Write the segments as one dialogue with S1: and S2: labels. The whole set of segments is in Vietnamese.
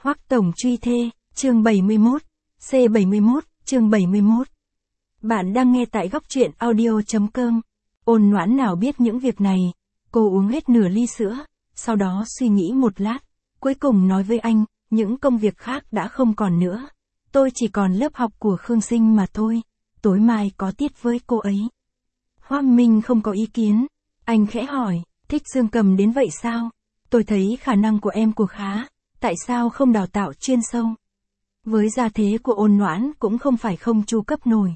S1: Hoắc Tổng truy thê, chương 71, C71, chương 71. Bạn đang nghe tại góc truyện audio.com. Ôn Noãn nào biết những việc này, cô uống hết nửa ly sữa, sau đó suy nghĩ một lát, cuối cùng nói với anh, những công việc khác đã không còn nữa. Tôi chỉ còn lớp học của Khương Sinh mà thôi, tối mai có tiết với cô ấy. Hoắc Minh không có ý kiến, anh khẽ hỏi, thích Dương Cầm đến vậy sao? Tôi thấy khả năng của em khá, tại sao không đào tạo chuyên sâu? Với gia thế của Ôn Noãn cũng không phải không chu cấp nổi.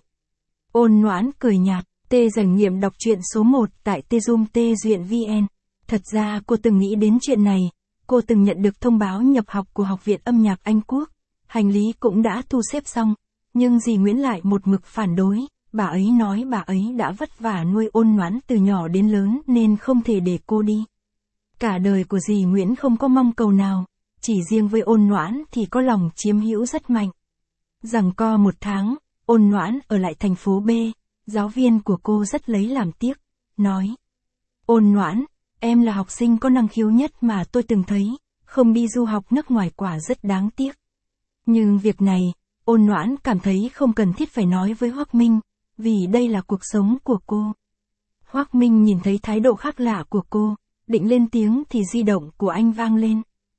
S1: Ôn Noãn cười nhạt, Tê Giảng Nghiệm đọc truyện số 1 tại Tzoom Tê Duyện VN. Thật ra cô từng nghĩ đến chuyện này, cô từng nhận được thông báo nhập học của Học viện Âm nhạc Anh Quốc, hành lý cũng đã thu xếp xong, nhưng dì Nguyễn lại một mực phản đối, bà ấy nói bà ấy đã vất vả nuôi Ôn Noãn từ nhỏ đến lớn nên không thể để cô đi. Cả đời của dì Nguyễn không có mong cầu nào, chỉ riêng với Ôn Noãn thì có lòng chiếm hữu rất mạnh. Giằng co một tháng, Ôn Noãn ở lại thành phố B, giáo viên của cô rất lấy làm tiếc, nói. Ôn Noãn, em là học sinh có năng khiếu nhất mà tôi từng thấy, không đi du học nước ngoài quả rất đáng tiếc. Nhưng việc này, Ôn Noãn cảm thấy không cần thiết phải nói với Hoắc Minh, vì đây là cuộc sống của cô. Hoắc Minh nhìn thấy thái độ khác lạ của cô, định lên tiếng thì di động của anh vang lên.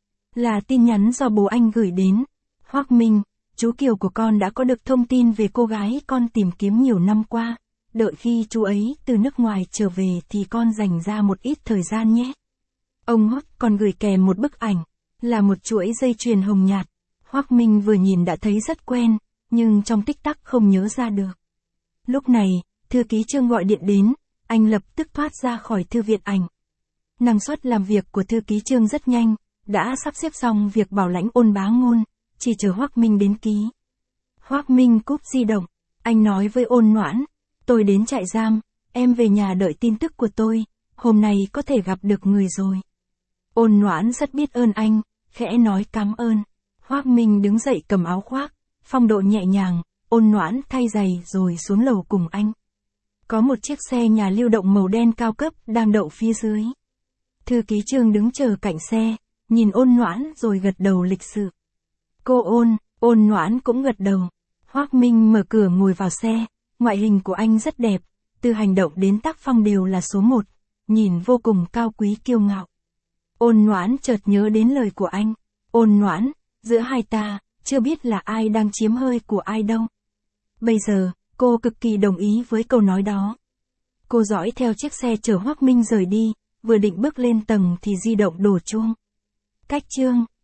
S1: Là tin nhắn do bố anh gửi đến. Hoắc Minh, chú Kiều của con đã có được thông tin về cô gái con tìm kiếm nhiều năm qua. Đợi khi chú ấy từ nước ngoài trở về thì con dành ra một ít thời gian nhé. Ông Hoắc còn gửi kèm một bức ảnh, là một chuỗi dây chuyền hồng nhạt. Hoắc Minh vừa nhìn đã thấy rất quen, nhưng trong tích tắc không nhớ ra được. Lúc này, thư ký Trương gọi điện đến, anh lập tức thoát ra khỏi thư viện ảnh. Năng suất làm việc của thư ký Trương rất nhanh, đã sắp xếp xong việc bảo lãnh Ôn Bá Ngôn, chỉ chờ Hoắc Minh đến ký. Hoắc Minh cúp di động, anh nói với Ôn Noãn, tôi đến trại giam, em về nhà đợi tin tức của tôi, hôm nay có thể gặp được người rồi. Ôn Noãn rất biết ơn anh, khẽ nói cảm ơn. Hoắc Minh đứng dậy cầm áo khoác, phong độ nhẹ nhàng, Ôn Noãn thay giày rồi xuống lầu cùng anh. Có một chiếc xe nhà lưu động màu đen cao cấp đang đậu phía dưới. Thư ký Trương đứng chờ cạnh xe, nhìn Ôn Noãn rồi gật đầu lịch sự. Cô Ôn Noãn cũng gật đầu. Hoắc Minh mở cửa ngồi vào xe, ngoại hình của anh rất đẹp, từ hành động đến tác phong đều là số 1, nhìn vô cùng cao quý kiêu ngạo. Ôn Noãn chợt nhớ đến lời của anh, Ôn Noãn, giữa hai ta, chưa biết là ai đang chiếm hơi của ai đâu. Bây giờ, cô cực kỳ đồng ý với câu nói đó. Cô dõi theo chiếc xe chở Hoắc Minh rời đi, vừa định bước lên tầng thì di động đổ chuông. Cách Trương,